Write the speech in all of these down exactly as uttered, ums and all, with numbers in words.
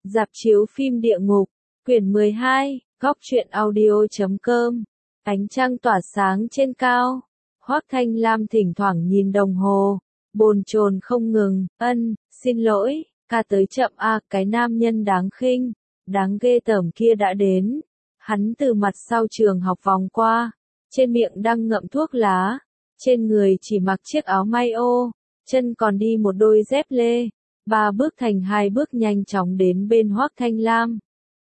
Rạp chiếu phim địa ngục, quyển mười hai, góc truyện audio.com. Ánh trăng tỏa sáng trên cao. Hoắc Thanh Lam thỉnh thoảng nhìn đồng hồ, bồn chồn không ngừng, ân, xin lỗi, ca tới chậm a, cái nam nhân đáng khinh, đáng ghê tởm kia đã đến. Hắn từ mặt sau trường học vòng qua, trên miệng đang ngậm thuốc lá, trên người chỉ mặc chiếc áo may ô, chân còn đi một đôi dép lê, ba bước thành hai bước nhanh chóng đến bên Hoắc Thanh Lam.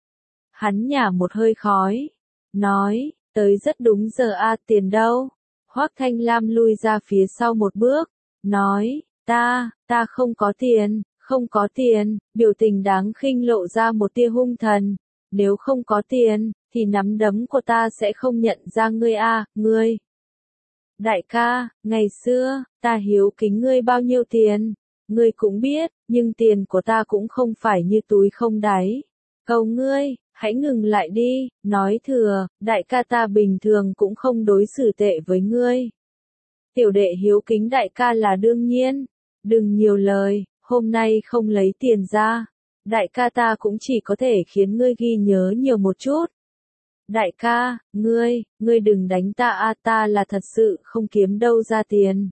Hắn nhả một hơi khói, nói, tới rất đúng giờ a, tiền đâu? Hoắc Thanh Lam lui ra phía sau một bước, nói, ta, ta không có tiền, không có tiền, biểu tình đáng khinh lộ ra một tia hung thần, nếu không có tiền, thì nắm đấm của ta sẽ không nhận ra ngươi a, ngươi. Đại ca, ngày xưa, ta hiếu kính ngươi bao nhiêu tiền, ngươi cũng biết, nhưng tiền của ta cũng không phải như túi không đáy. Cầu ngươi, hãy ngừng lại đi, nói thừa, đại ca ta bình thường cũng không đối xử tệ với ngươi. Tiểu đệ hiếu kính đại ca là đương nhiên, đừng nhiều lời, hôm nay không lấy tiền ra, đại ca ta cũng chỉ có thể khiến ngươi ghi nhớ nhiều một chút. Đại ca, ngươi, ngươi đừng đánh ta a, ta là thật sự không kiếm đâu ra tiền.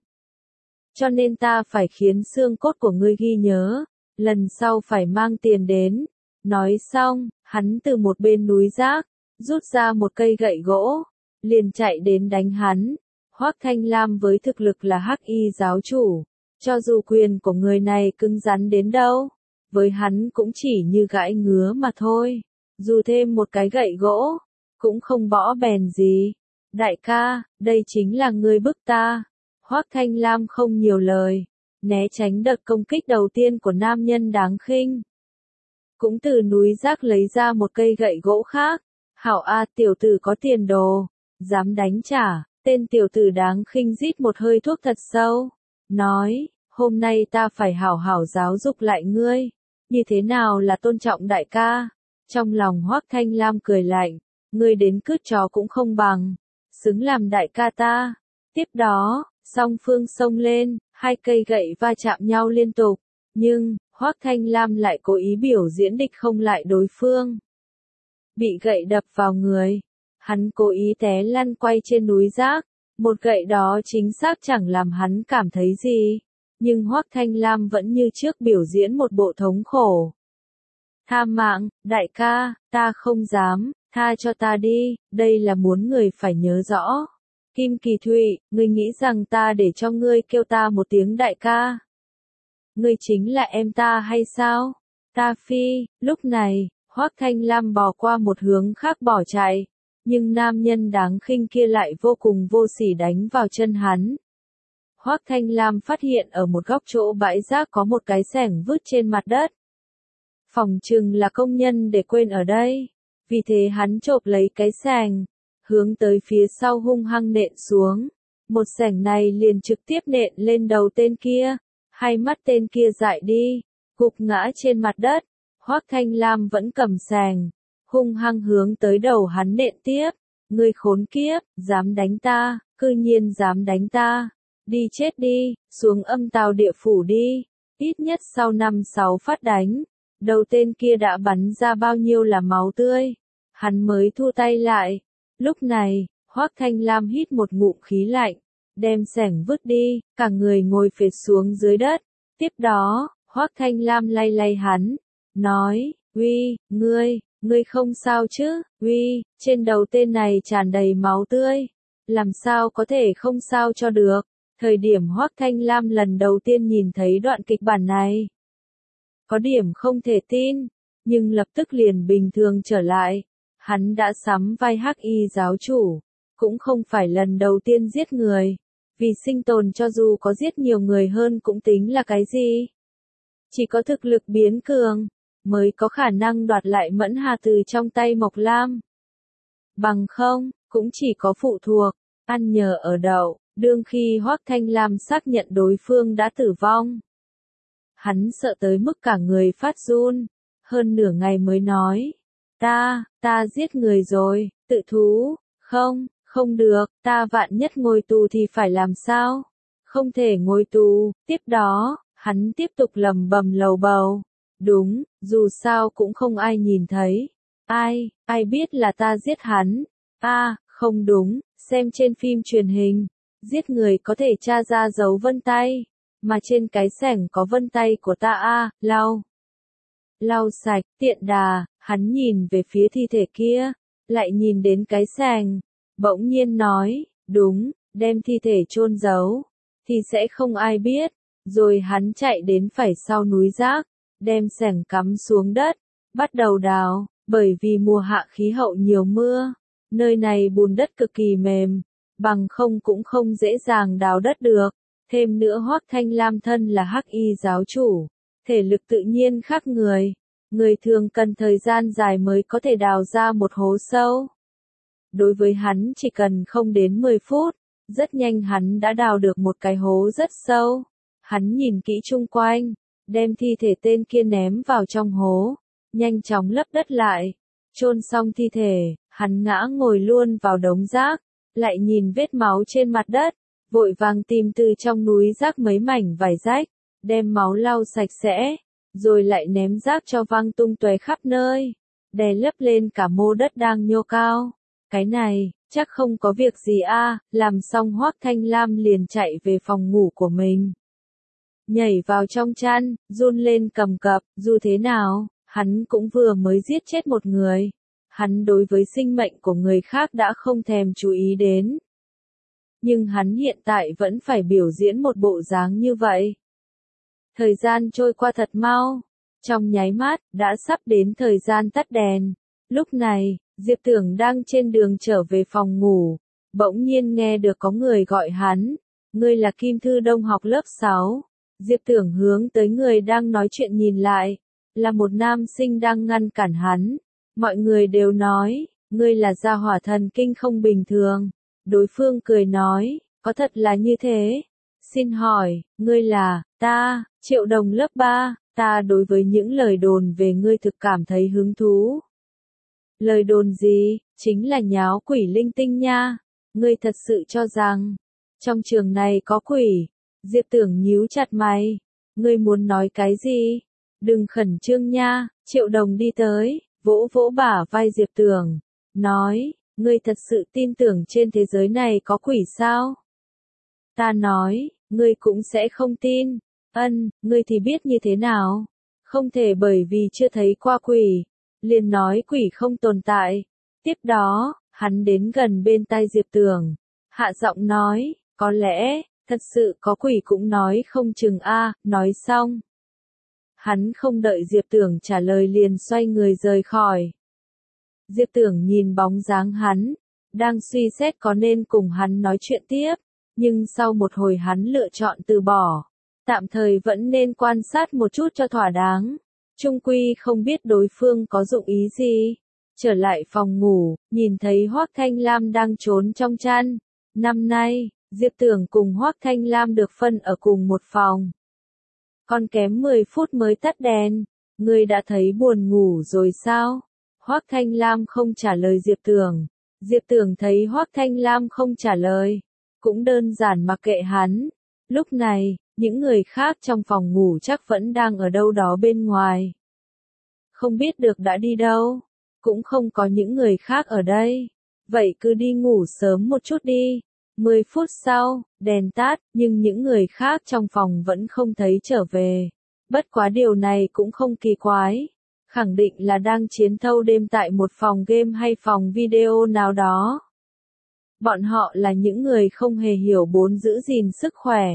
Cho nên ta phải khiến xương cốt của ngươi ghi nhớ, lần sau phải mang tiền đến. Nói xong, hắn từ một bên núi rác, rút ra một cây gậy gỗ, liền chạy đến đánh hắn. Hoắc Thanh Lam với thực lực là hắc y giáo chủ, cho dù quyền của người này cứng rắn đến đâu, với hắn cũng chỉ như gãi ngứa mà thôi, dù thêm một cái gậy gỗ, cũng không bỏ bèn gì. Đại ca, đây chính là ngươi bức ta. Hoắc Thanh Lam không nhiều lời, né tránh đợt công kích đầu tiên của nam nhân đáng khinh. Cũng từ núi rác lấy ra một cây gậy gỗ khác. Hảo a, tiểu tử có tiền đồ, dám đánh trả. Tên tiểu tử đáng khinh rít một hơi thuốc thật sâu, nói, hôm nay ta phải hảo hảo giáo dục lại ngươi, như thế nào là tôn trọng đại ca. Trong lòng Hoắc Thanh Lam cười lạnh, ngươi đến cứt chó cũng không bằng, xứng làm đại ca ta. Tiếp đó, song phương xông lên, hai cây gậy va chạm nhau liên tục, nhưng, Hoắc Thanh Lam lại cố ý biểu diễn địch không lại đối phương. Bị gậy đập vào người, hắn cố ý té lăn quay trên núi rác, một gậy đó chính xác chẳng làm hắn cảm thấy gì, nhưng Hoắc Thanh Lam vẫn như trước biểu diễn một bộ thống khổ. Tha mạng, đại ca, ta không dám, tha cho ta đi, đây là muốn người phải nhớ rõ. Kim Kỳ Thụy, ngươi nghĩ rằng ta để cho ngươi kêu ta một tiếng đại ca? Ngươi chính là em ta hay sao? Ta phi, lúc này, Hoắc Thanh Lam bò qua một hướng khác bỏ chạy, nhưng nam nhân đáng khinh kia lại vô cùng vô sỉ đánh vào chân hắn. Hoắc Thanh Lam phát hiện ở một góc chỗ bãi rác có một cái xẻng vứt trên mặt đất. Phỏng chừng là công nhân để quên ở đây, vì thế hắn chộp lấy cái xẻng, hướng tới phía sau hung hăng nện xuống. Một xẻng này liền trực tiếp nện lên đầu tên kia, hai mắt tên kia dại đi, gục ngã trên mặt đất. Hoắc Thanh Lam vẫn cầm xẻng, hung hăng hướng tới đầu hắn nện tiếp. Ngươi khốn kiếp, dám đánh ta, cư nhiên dám đánh ta, đi chết đi, xuống âm tào địa phủ đi. Ít nhất sau năm sáu phát đánh, đầu tên kia đã bắn ra bao nhiêu là máu tươi, hắn mới thu tay lại. Lúc này, Hoắc Thanh Lam hít một ngụm khí lạnh, đem xẻng vứt đi, cả người ngồi phệt xuống dưới đất. Tiếp đó, Hoắc Thanh Lam lay lay hắn, nói, uy, ngươi, ngươi không sao chứ, uy, trên đầu tên này tràn đầy máu tươi, làm sao có thể không sao cho được. Thời điểm Hoắc Thanh Lam lần đầu tiên nhìn thấy đoạn kịch bản này, có điểm không thể tin, nhưng lập tức liền bình thường trở lại. Hắn đã sắm vai hắc y giáo chủ, cũng không phải lần đầu tiên giết người, vì sinh tồn cho dù có giết nhiều người hơn cũng tính là cái gì. Chỉ có thực lực biến cường, mới có khả năng đoạt lại Mẫn Hà từ trong tay Mộc Lam. Bằng không, cũng chỉ có phụ thuộc, ăn nhờ ở đậu, đương khi Hoắc Thanh Lam xác nhận đối phương đã tử vong. Hắn sợ tới mức cả người phát run, hơn nửa ngày mới nói. Ta, ta giết người rồi, tự thú, không, không được, ta vạn nhất ngồi tù thì phải làm sao? Không thể ngồi tù. Tiếp đó, hắn tiếp tục lầm bầm lầu bầu, Đúng, dù sao cũng không ai nhìn thấy. Ai, ai biết là ta giết hắn? A, à, không đúng, xem trên phim truyền hình, giết người có thể tra ra dấu vân tay, mà trên cái xẻng có vân tay của ta a, à, lau. Lau sạch, tiện đà, hắn nhìn về phía thi thể kia, lại nhìn đến cái xẻng, bỗng nhiên nói, đúng, đem thi thể chôn giấu, thì sẽ không ai biết. Rồi hắn chạy đến phải sau núi rác, đem xẻng cắm xuống đất, bắt đầu đào, bởi vì mùa hạ khí hậu nhiều mưa, nơi này bùn đất cực kỳ mềm, bằng không cũng không dễ dàng đào đất được. Thêm nữa Hoắc Thanh Lam thân là Hắc Y giáo chủ, thể lực tự nhiên khác người, người thường cần thời gian dài mới có thể đào ra một hố sâu. Đối với hắn chỉ cần không đến mười phút, rất nhanh hắn đã đào được một cái hố rất sâu. Hắn nhìn kỹ chung quanh, đem thi thể tên kia ném vào trong hố, nhanh chóng lấp đất lại. Chôn xong thi thể, hắn ngã ngồi luôn vào đống rác, lại nhìn vết máu trên mặt đất, vội vàng tìm từ trong núi rác mấy mảnh vải rách, đem máu lau sạch sẽ, rồi lại ném rác cho văng tung tóe khắp nơi, đè lấp lên cả mô đất đang nhô cao. Cái này, chắc không có việc gì a, à, làm xong Hoắc Thanh Lam liền chạy về phòng ngủ của mình. Nhảy vào trong chăn, run lên cầm cập, dù thế nào, hắn cũng vừa mới giết chết một người. Hắn đối với sinh mệnh của người khác đã không thèm chú ý đến. Nhưng hắn hiện tại vẫn phải biểu diễn một bộ dáng như vậy. Thời gian trôi qua thật mau. Trong nháy mắt, đã sắp đến thời gian tắt đèn. Lúc này, Diệp Tưởng đang trên đường trở về phòng ngủ. Bỗng nhiên nghe được có người gọi hắn. Ngươi là Kim Thư Đông học lớp sáu. Diệp Tưởng hướng tới người đang nói chuyện nhìn lại. Là một nam sinh đang ngăn cản hắn. Mọi người đều nói, ngươi là gia hỏa thần kinh không bình thường. Đối phương cười nói, có thật là như thế. Xin hỏi, ngươi là, ta, Triệu Đồng lớp ba, ta đối với những lời đồn về ngươi thực cảm thấy hứng thú. Lời đồn gì, chính là nháo quỷ linh tinh nha. Ngươi thật sự cho rằng, trong trường này có quỷ. Diệp Tưởng nhíu chặt mày. Ngươi muốn nói cái gì? Đừng khẩn trương nha. Triệu Đồng đi tới, vỗ vỗ bả vai Diệp Tưởng, nói, ngươi thật sự tin tưởng trên thế giới này có quỷ sao? Ta nói, ngươi cũng sẽ không tin. Ân, ngươi thì biết như thế nào? Không thể bởi vì chưa thấy qua quỷ, liền nói quỷ không tồn tại. Tiếp đó, hắn đến gần bên tai Diệp Tưởng, hạ giọng nói, có lẽ, thật sự có quỷ cũng nói không chừng a. Nói xong, hắn không đợi Diệp Tưởng trả lời liền xoay người rời khỏi. Diệp Tưởng nhìn bóng dáng hắn, đang suy xét có nên cùng hắn nói chuyện tiếp, nhưng sau một hồi hắn lựa chọn từ bỏ. Tạm thời vẫn nên quan sát một chút cho thỏa đáng. Trung quy không biết đối phương có dụng ý gì. Trở lại phòng ngủ, nhìn thấy Hoắc Thanh Lam đang trốn trong chăn. Năm nay, Diệp Tưởng cùng Hoắc Thanh Lam được phân ở cùng một phòng. Còn kém mười phút mới tắt đèn, ngươi đã thấy buồn ngủ rồi sao? Hoắc Thanh Lam không trả lời Diệp Tưởng. Diệp Tưởng thấy Hoắc Thanh Lam không trả lời, cũng đơn giản mặc kệ hắn. Lúc này, những người khác trong phòng ngủ chắc vẫn đang ở đâu đó bên ngoài. Không biết được đã đi đâu, cũng không có những người khác ở đây. Vậy cứ đi ngủ sớm một chút đi. Mười phút sau, đèn tắt, nhưng những người khác trong phòng vẫn không thấy trở về. Bất quá điều này cũng không kỳ quái. Khẳng định là đang chiến thâu đêm tại một phòng game hay phòng video nào đó. Bọn họ là những người không hề hiểu bốn giữ gìn sức khỏe.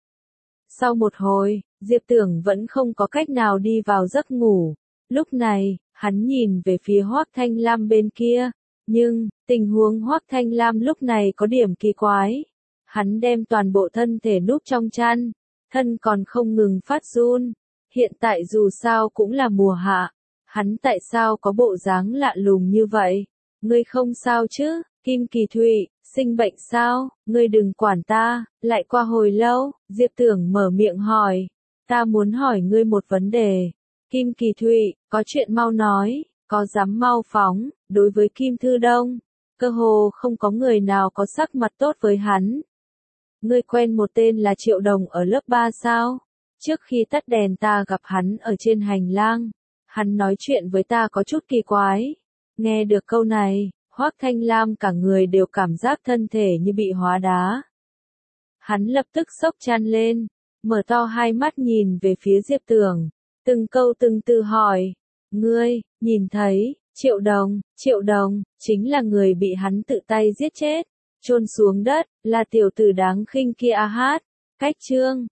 Sau một hồi, Diệp Tưởng vẫn không có cách nào đi vào giấc ngủ. Lúc này, hắn nhìn về phía Hoắc Thanh Lam bên kia. Nhưng, tình huống Hoắc Thanh Lam lúc này có điểm kỳ quái. Hắn đem toàn bộ thân thể núp trong chăn, thân còn không ngừng phát run. Hiện tại dù sao cũng là mùa hạ. Hắn tại sao có bộ dáng lạ lùng như vậy? Ngươi không sao chứ? Kim Kỳ Thụy, sinh bệnh sao? Ngươi đừng quản ta. Lại qua hồi lâu, Diệp Tưởng mở miệng hỏi. Ta muốn hỏi ngươi một vấn đề. Kim Kỳ Thụy, có chuyện mau nói, có dám mau phóng. Đối với Kim Thư Đông, cơ hồ không có người nào có sắc mặt tốt với hắn. Ngươi quen một tên là Triệu Đồng ở lớp ba sao? Trước khi tắt đèn ta gặp hắn ở trên hành lang. Hắn nói chuyện với ta có chút kỳ quái. Nghe được câu này, Hoắc Thanh Lam cả người đều cảm giác thân thể như bị hóa đá. Hắn lập tức sốc chăn lên, mở to hai mắt nhìn về phía Diệp Tưởng, từng câu từng từ hỏi, ngươi, nhìn thấy, Triệu Đồng, Triệu Đồng, chính là người bị hắn tự tay giết chết, chôn xuống đất, là tiểu tử đáng khinh kia a hát, cách chương.